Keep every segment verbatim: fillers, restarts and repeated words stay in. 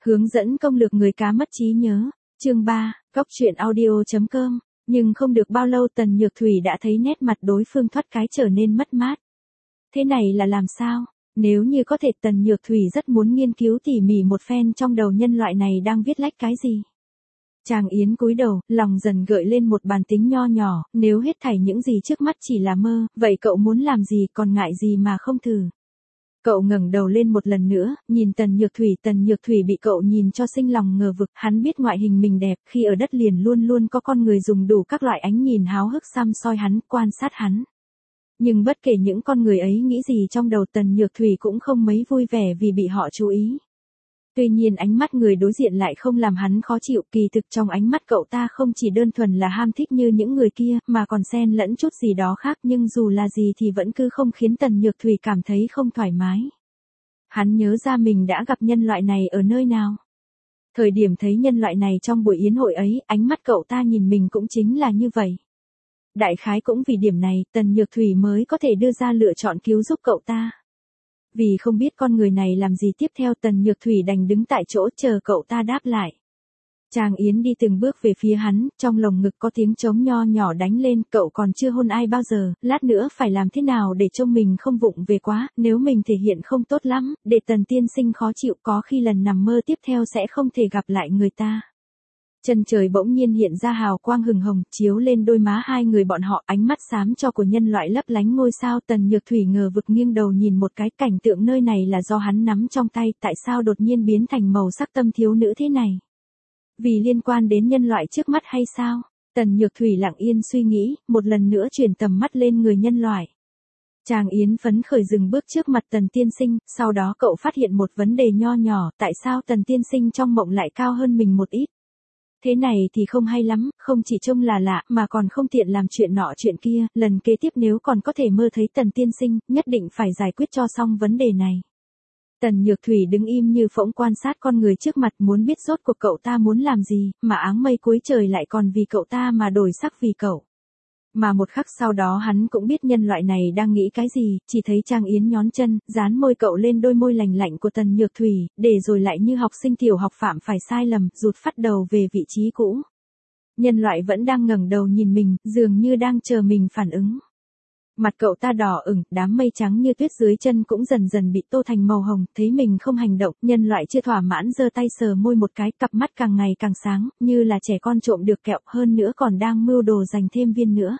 Hướng dẫn công lược người cá mất trí nhớ. Chương ba, Góc truyện audio chấm com. Nhưng không được bao lâu Tần Nhược Thủy đã thấy nét mặt đối phương thoát cái trở nên mất mát. Thế này là làm sao? Nếu như có thể Tần Nhược Thủy rất muốn nghiên cứu tỉ mỉ một phen trong đầu nhân loại này đang viết lách cái gì. Trang Yến cúi đầu, lòng dần gợi lên một bàn tính nho nhỏ, nếu hết thảy những gì trước mắt chỉ là mơ, vậy cậu muốn làm gì còn ngại gì mà không thử. Cậu ngẩng đầu lên một lần nữa, nhìn Tần Nhược Thủy. Tần Nhược Thủy bị cậu nhìn cho sinh lòng ngờ vực, hắn biết ngoại hình mình đẹp, khi ở đất liền luôn luôn có con người dùng đủ các loại ánh nhìn háo hức săm soi hắn, quan sát hắn. Nhưng bất kể những con người ấy nghĩ gì trong đầu Tần Nhược Thủy cũng không mấy vui vẻ vì bị họ chú ý. Tuy nhiên ánh mắt người đối diện lại không làm hắn khó chịu, kỳ thực trong ánh mắt cậu ta không chỉ đơn thuần là ham thích như những người kia, mà còn xen lẫn chút gì đó khác, nhưng dù là gì thì vẫn cứ không khiến Tần Nhược Thủy cảm thấy không thoải mái. Hắn nhớ ra mình đã gặp nhân loại này ở nơi nào. Thời điểm thấy nhân loại này trong buổi yến hội ấy, ánh mắt cậu ta nhìn mình cũng chính là như vậy. Đại khái cũng vì điểm này, Tần Nhược Thủy mới có thể đưa ra lựa chọn cứu giúp cậu ta. Vì không biết con người này làm gì tiếp theo, Tần Nhược Thủy đành đứng tại chỗ chờ cậu ta đáp lại. Trang Yến đi từng bước về phía hắn, trong lồng ngực có tiếng trống nho nhỏ đánh lên, cậu còn chưa hôn ai bao giờ, lát nữa phải làm thế nào để trông mình không vụng về quá, nếu mình thể hiện không tốt lắm, để Tần tiên sinh khó chịu, có khi lần nằm mơ tiếp theo sẽ không thể gặp lại người ta. Chân trời bỗng nhiên hiện ra hào quang hừng hồng, chiếu lên đôi má hai người bọn họ, ánh mắt xám cho của nhân loại lấp lánh ngôi sao. Tần Nhược Thủy ngờ vực nghiêng đầu nhìn một cái, cảnh tượng nơi này là do hắn nắm trong tay, tại sao đột nhiên biến thành màu sắc tâm thiếu nữ thế này? Vì liên quan đến nhân loại trước mắt hay sao? Tần Nhược Thủy lặng yên suy nghĩ, một lần nữa chuyển tầm mắt lên người nhân loại. Trang Yến phấn khởi dừng bước trước mặt Tần tiên sinh, sau đó cậu phát hiện một vấn đề nho nhỏ, tại sao Tần tiên sinh trong mộng lại cao hơn mình một ít? Thế này thì không hay lắm, không chỉ trông là lạ mà còn không tiện làm chuyện nọ chuyện kia, lần kế tiếp nếu còn có thể mơ thấy Tần tiên sinh, nhất định phải giải quyết cho xong vấn đề này. Tần Nhược Thủy đứng im như phỗng quan sát con người trước mặt, muốn biết rốt cuộc cậu ta muốn làm gì, mà áng mây cuối trời lại còn vì cậu ta mà đổi sắc vì cậu. Mà một khắc sau đó hắn cũng biết nhân loại này đang nghĩ cái gì, chỉ thấy Trang Yến nhón chân, dán môi cậu lên đôi môi lành lạnh của Tần Nhược Thủy, để rồi lại như học sinh tiểu học phạm phải sai lầm, rụt phát đầu về vị trí cũ. Nhân loại vẫn đang ngẩng đầu nhìn mình, dường như đang chờ mình phản ứng. Mặt cậu ta đỏ ửng, đám mây trắng như tuyết dưới chân cũng dần dần bị tô thành màu hồng, thấy mình không hành động, nhân loại chưa thỏa mãn giơ tay sờ môi một cái, cặp mắt càng ngày càng sáng, như là trẻ con trộm được kẹo, hơn nữa còn đang mưu đồ giành thêm viên nữa.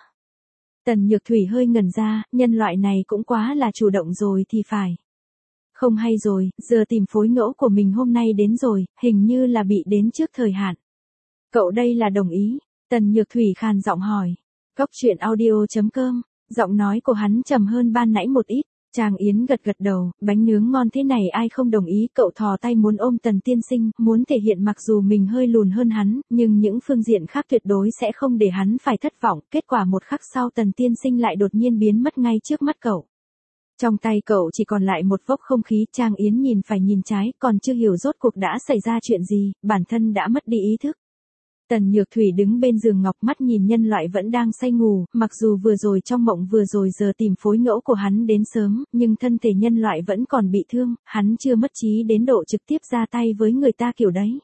Tần Nhược Thủy hơi ngẩn ra, nhân loại này cũng quá là chủ động rồi thì phải. Không hay rồi, giờ tìm phối ngẫu của mình hôm nay đến rồi, hình như là bị đến trước thời hạn. Cậu đây là đồng ý? Tần Nhược Thủy khàn giọng hỏi. Góc truyện audio chấm com. Giọng nói của hắn trầm hơn ban nãy một ít. Trang Yến gật gật đầu, bánh nướng ngon thế này ai không đồng ý. Cậu thò tay muốn ôm Tần tiên sinh, muốn thể hiện mặc dù mình hơi lùn hơn hắn, nhưng những phương diện khác tuyệt đối sẽ không để hắn phải thất vọng. Kết quả một khắc sau Tần tiên sinh lại đột nhiên biến mất ngay trước mắt cậu. Trong tay cậu chỉ còn lại một vốc không khí. Trang Yến nhìn phải nhìn trái, còn chưa hiểu rốt cuộc đã xảy ra chuyện gì, bản thân đã mất đi ý thức. Tần Nhược Thủy đứng bên giường ngọc, mắt nhìn nhân loại vẫn đang say ngủ, mặc dù vừa rồi trong mộng vừa rồi giờ tìm phối ngẫu của hắn đến sớm, nhưng thân thể nhân loại vẫn còn bị thương, hắn chưa mất trí đến độ trực tiếp ra tay với người ta kiểu đấy.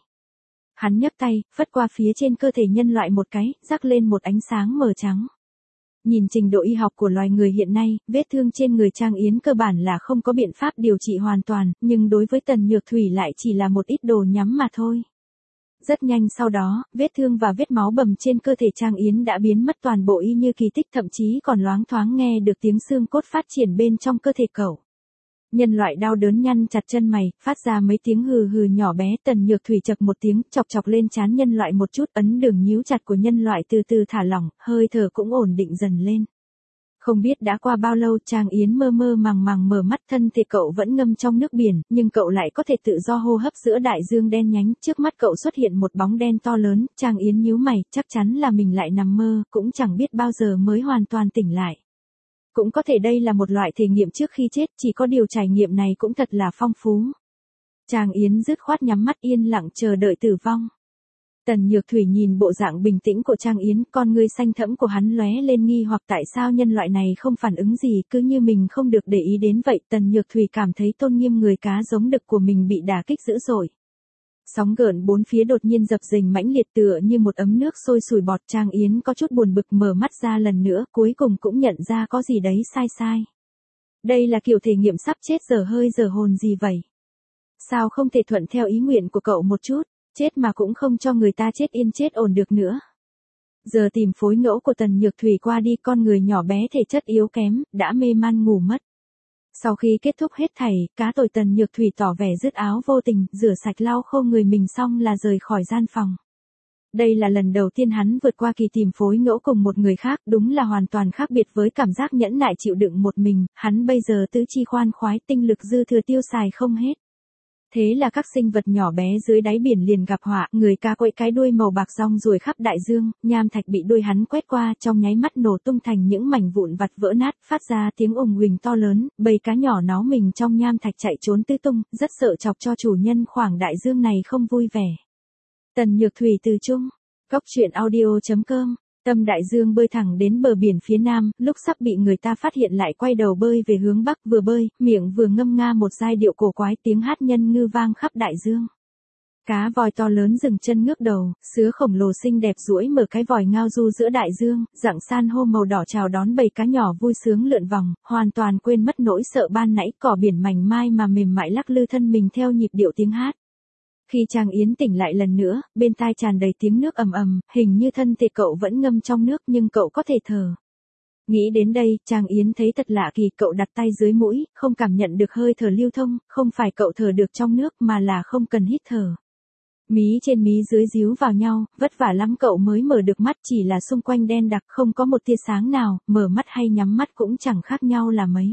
Hắn nhấc tay, phất qua phía trên cơ thể nhân loại một cái, rắc lên một ánh sáng mờ trắng. Nhìn trình độ y học của loài người hiện nay, vết thương trên người Trang Yến cơ bản là không có biện pháp điều trị hoàn toàn, nhưng đối với Tần Nhược Thủy lại chỉ là một ít đồ nhắm mà thôi. Rất nhanh sau đó, vết thương và vết máu bầm trên cơ thể Trang Yến đã biến mất toàn bộ y như kỳ tích, thậm chí còn loáng thoáng nghe được tiếng xương cốt phát triển bên trong cơ thể cậu. Nhân loại đau đớn nhăn chặt chân mày, phát ra mấy tiếng hừ hừ nhỏ bé. Tần Nhược Thủy chập một tiếng, chọc chọc lên trán nhân loại một chút, ấn đường nhíu chặt của nhân loại từ từ thả lỏng, hơi thở cũng ổn định dần lên. Không biết đã qua bao lâu, Trang Yến mơ mơ màng màng mở mắt, thân thể cậu vẫn ngâm trong nước biển, nhưng cậu lại có thể tự do hô hấp giữa đại dương đen nhánh. Trước mắt cậu xuất hiện một bóng đen to lớn. Trang Yến nhíu mày, chắc chắn là mình lại nằm mơ, cũng chẳng biết bao giờ mới hoàn toàn tỉnh lại. Cũng có thể đây là một loại thể nghiệm trước khi chết, chỉ có điều trải nghiệm này cũng thật là phong phú. Trang Yến dứt khoát nhắm mắt yên lặng chờ đợi tử vong. Tần Nhược Thủy nhìn bộ dạng bình tĩnh của Trang Yến, con ngươi xanh thẫm của hắn lóe lên nghi hoặc, tại sao nhân loại này không phản ứng gì, cứ như mình không được để ý đến vậy. Tần Nhược Thủy cảm thấy tôn nghiêm người cá giống đực của mình bị đả kích dữ dội. Sóng gợn bốn phía đột nhiên dập dềnh mãnh liệt tựa như một ấm nước sôi sùi bọt. Trang Yến có chút buồn bực mở mắt ra lần nữa, cuối cùng cũng nhận ra có gì đấy sai sai. Đây là kiểu thể nghiệm sắp chết dở hơi dở hồn gì vậy? Sao không thể thuận theo ý nguyện của cậu một chút, chết mà cũng không cho người ta chết yên chết ổn được nữa. Giờ tìm phối ngẫu của Tần Nhược Thủy qua đi, con người nhỏ bé thể chất yếu kém, đã mê man ngủ mất. Sau khi kết thúc hết thảy, cá tội Tần Nhược Thủy tỏ vẻ dứt áo vô tình, rửa sạch lau khô người mình xong là rời khỏi gian phòng. Đây là lần đầu tiên hắn vượt qua kỳ tìm phối ngẫu cùng một người khác, đúng là hoàn toàn khác biệt với cảm giác nhẫn nại chịu đựng một mình, hắn bây giờ tứ chi khoan khoái, tinh lực dư thừa tiêu xài không hết. Thế là các sinh vật nhỏ bé dưới đáy biển liền gặp họa, người cá quậy cái đuôi màu bạc rong ruổi khắp đại dương, nham thạch bị đuôi hắn quét qua, trong nháy mắt nổ tung thành những mảnh vụn vặt vỡ nát, phát ra tiếng ùng huỳnh to lớn, bầy cá nhỏ nó mình trong nham thạch chạy trốn tứ tung, rất sợ chọc cho chủ nhân khoảng đại dương này không vui vẻ. Tần Nhược Thủy từ chung, góc truyện audio chấm com. Tâm đại dương bơi thẳng đến bờ biển phía nam, lúc sắp bị người ta phát hiện lại quay đầu bơi về hướng bắc, vừa bơi, miệng vừa ngâm nga một giai điệu cổ quái, tiếng hát nhân ngư vang khắp đại dương. Cá voi to lớn dừng chân ngước đầu, sứa khổng lồ xinh đẹp duỗi mở cái vòi ngao du giữa đại dương, dạng san hô màu đỏ chào đón bầy cá nhỏ vui sướng lượn vòng, hoàn toàn quên mất nỗi sợ ban nãy, cỏ biển mảnh mai mà mềm mại lắc lư thân mình theo nhịp điệu tiếng hát. Khi Trang Yến tỉnh lại lần nữa, bên tai tràn đầy tiếng nước ầm ầm, hình như thân thể cậu vẫn ngâm trong nước nhưng cậu có thể thở. Nghĩ đến đây, Trang Yến thấy thật lạ kỳ, cậu đặt tay dưới mũi, không cảm nhận được hơi thở lưu thông, không phải cậu thở được trong nước mà là không cần hít thở. Mí trên mí dưới díu vào nhau, vất vả lắm cậu mới mở được mắt, chỉ là xung quanh đen đặc không có một tia sáng nào, mở mắt hay nhắm mắt cũng chẳng khác nhau là mấy.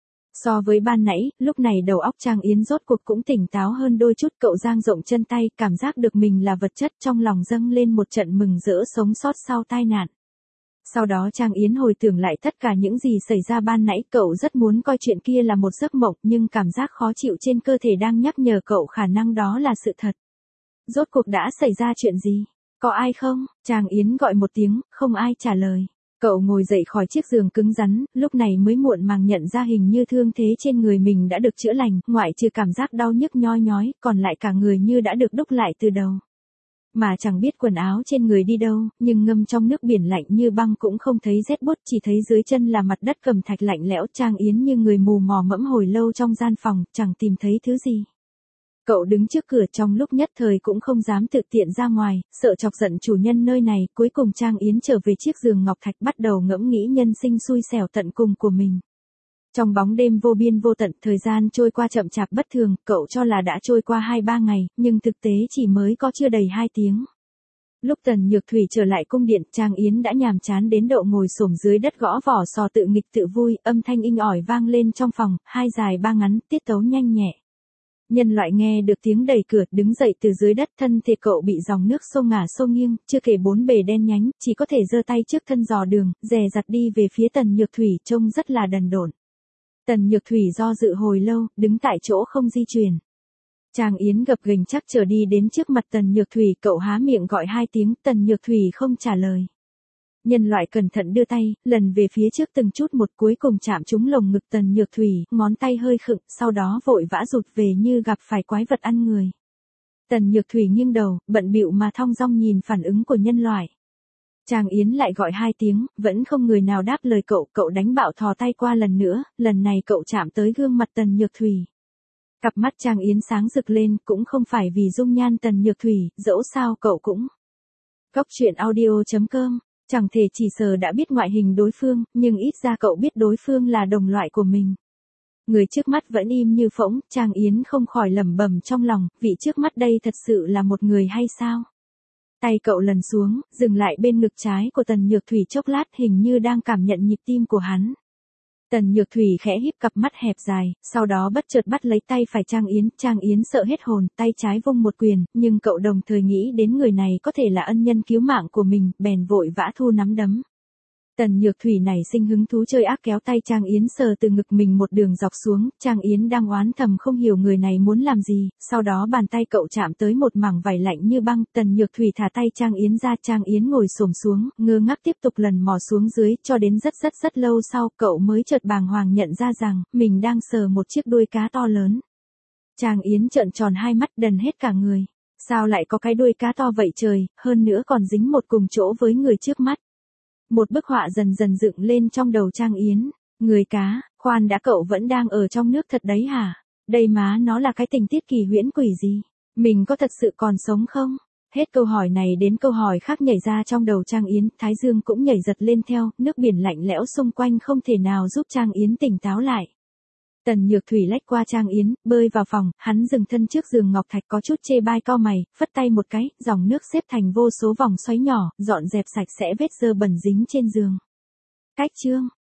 So với ban nãy, lúc này đầu óc Trang Yến rốt cuộc cũng tỉnh táo hơn đôi chút, cậu dang rộng chân tay, cảm giác được mình là vật chất, trong lòng dâng lên một trận mừng rỡ sống sót sau tai nạn. Sau đó Trang Yến hồi tưởng lại tất cả những gì xảy ra ban nãy, cậu rất muốn coi chuyện kia là một giấc mộng, nhưng cảm giác khó chịu trên cơ thể đang nhắc nhở cậu khả năng đó là sự thật. Rốt cuộc đã xảy ra chuyện gì? Có ai không? Trang Yến gọi một tiếng, không ai trả lời. Cậu ngồi dậy khỏi chiếc giường cứng rắn, lúc này mới muộn màng nhận ra hình như thương thế trên người mình đã được chữa lành, ngoại trừ cảm giác đau nhức nhoi nhói, còn lại cả người như đã được đúc lại từ đầu. Mà chẳng biết quần áo trên người đi đâu, nhưng ngâm trong nước biển lạnh như băng cũng không thấy rét buốt, chỉ thấy dưới chân là mặt đất cẩm thạch lạnh lẽo. Trang Yến như người mù mò mẫm hồi lâu trong gian phòng, chẳng tìm thấy thứ gì. Cậu đứng trước cửa trong lúc nhất thời cũng không dám tự tiện ra ngoài, sợ chọc giận chủ nhân nơi này. Cuối cùng Trang Yến trở về chiếc giường ngọc thạch, bắt đầu ngẫm nghĩ nhân sinh xui xẻo tận cùng của mình. Trong bóng đêm vô biên vô tận, thời gian trôi qua chậm chạp bất thường, cậu cho là đã trôi qua hai ba ngày, nhưng thực tế chỉ mới có chưa đầy hai tiếng. Lúc Tần Nhược Thủy trở lại cung điện, Trang Yến đã nhàm chán đến độ ngồi xổm dưới đất gõ vỏ sò tự nghịch tự vui, âm thanh inh ỏi vang lên trong phòng, hai dài ba ngắn, tiết tấu nhanh nhẹ. Nhân loại nghe được tiếng đẩy cửa, đứng dậy từ dưới đất, thân thể cậu bị dòng nước xô ngả xô nghiêng, chưa kể bốn bề đen nhánh, chỉ có thể giơ tay trước thân dò đường, dè dặt đi về phía Tần Nhược Thủy, trông rất là đần độn. Tần Nhược Thủy do dự hồi lâu, đứng tại chỗ không di chuyển. Trang Yến gập ghềnh chắc trở đi đến trước mặt Tần Nhược Thủy, cậu há miệng gọi hai tiếng, Tần Nhược Thủy không trả lời. Nhân loại cẩn thận đưa tay, lần về phía trước từng chút một, cuối cùng chạm trúng lồng ngực Tần Nhược Thủy, ngón tay hơi khựng, sau đó vội vã rụt về như gặp phải quái vật ăn người. Tần Nhược Thủy nghiêng đầu, bận bịu mà thong dong nhìn phản ứng của nhân loại. Trang Yến lại gọi hai tiếng, vẫn không người nào đáp lời cậu, cậu đánh bạo thò tay qua lần nữa, lần này cậu chạm tới gương mặt Tần Nhược Thủy. Cặp mắt Trang Yến sáng rực lên, cũng không phải vì dung nhan Tần Nhược Thủy, dẫu sao cậu cũng. Góc truyện audio chấm com, chẳng thể chỉ sờ đã biết ngoại hình đối phương, nhưng ít ra cậu biết đối phương là đồng loại của mình. Người trước mắt vẫn im như phỗng, Trang Yến không khỏi lẩm bẩm trong lòng, vị trước mắt đây thật sự là một người hay sao? Tay cậu lần xuống, dừng lại bên ngực trái của Tần Nhược Thủy chốc lát, hình như đang cảm nhận nhịp tim của hắn. Tần Nhược Thủy khẽ híp cặp mắt hẹp dài, sau đó bất chợt bắt lấy tay phải Trang Yến, Trang Yến sợ hết hồn, tay trái vung một quyền, nhưng cậu đồng thời nghĩ đến người này có thể là ân nhân cứu mạng của mình, bèn vội vã thu nắm đấm. Tần Nhược Thủy nảy sinh hứng thú chơi ác, kéo tay Trang Yến sờ từ ngực mình một đường dọc xuống, Trang Yến đang oán thầm không hiểu người này muốn làm gì, sau đó bàn tay cậu chạm tới một mảng vải lạnh như băng, Tần Nhược Thủy thả tay Trang Yến ra, Trang Yến ngồi xổm xuống, ngơ ngác tiếp tục lần mò xuống dưới, cho đến rất rất rất lâu sau, cậu mới chợt bàng hoàng nhận ra rằng, mình đang sờ một chiếc đuôi cá to lớn. Trang Yến trợn tròn hai mắt, đần hết cả người. Sao lại có cái đuôi cá to vậy trời, hơn nữa còn dính một cùng chỗ với người trước mắt. Một bức họa dần dần dựng lên trong đầu Trang Yến. Người cá, khoan đã, cậu vẫn đang ở trong nước thật đấy hả? Đây má nó là cái tình tiết kỳ huyễn quỷ gì? Mình có thật sự còn sống không? Hết câu hỏi này đến câu hỏi khác nhảy ra trong đầu Trang Yến, Thái Dương cũng nhảy giật lên theo, nước biển lạnh lẽo xung quanh không thể nào giúp Trang Yến tỉnh táo lại. Tần Nhược Thủy lách qua Trang Yến, bơi vào phòng, hắn dừng thân trước giường ngọc thạch có chút chê bai cau mày, phất tay một cái, dòng nước xếp thành vô số vòng xoáy nhỏ, dọn dẹp sạch sẽ vết dơ bẩn dính trên giường. Cách chương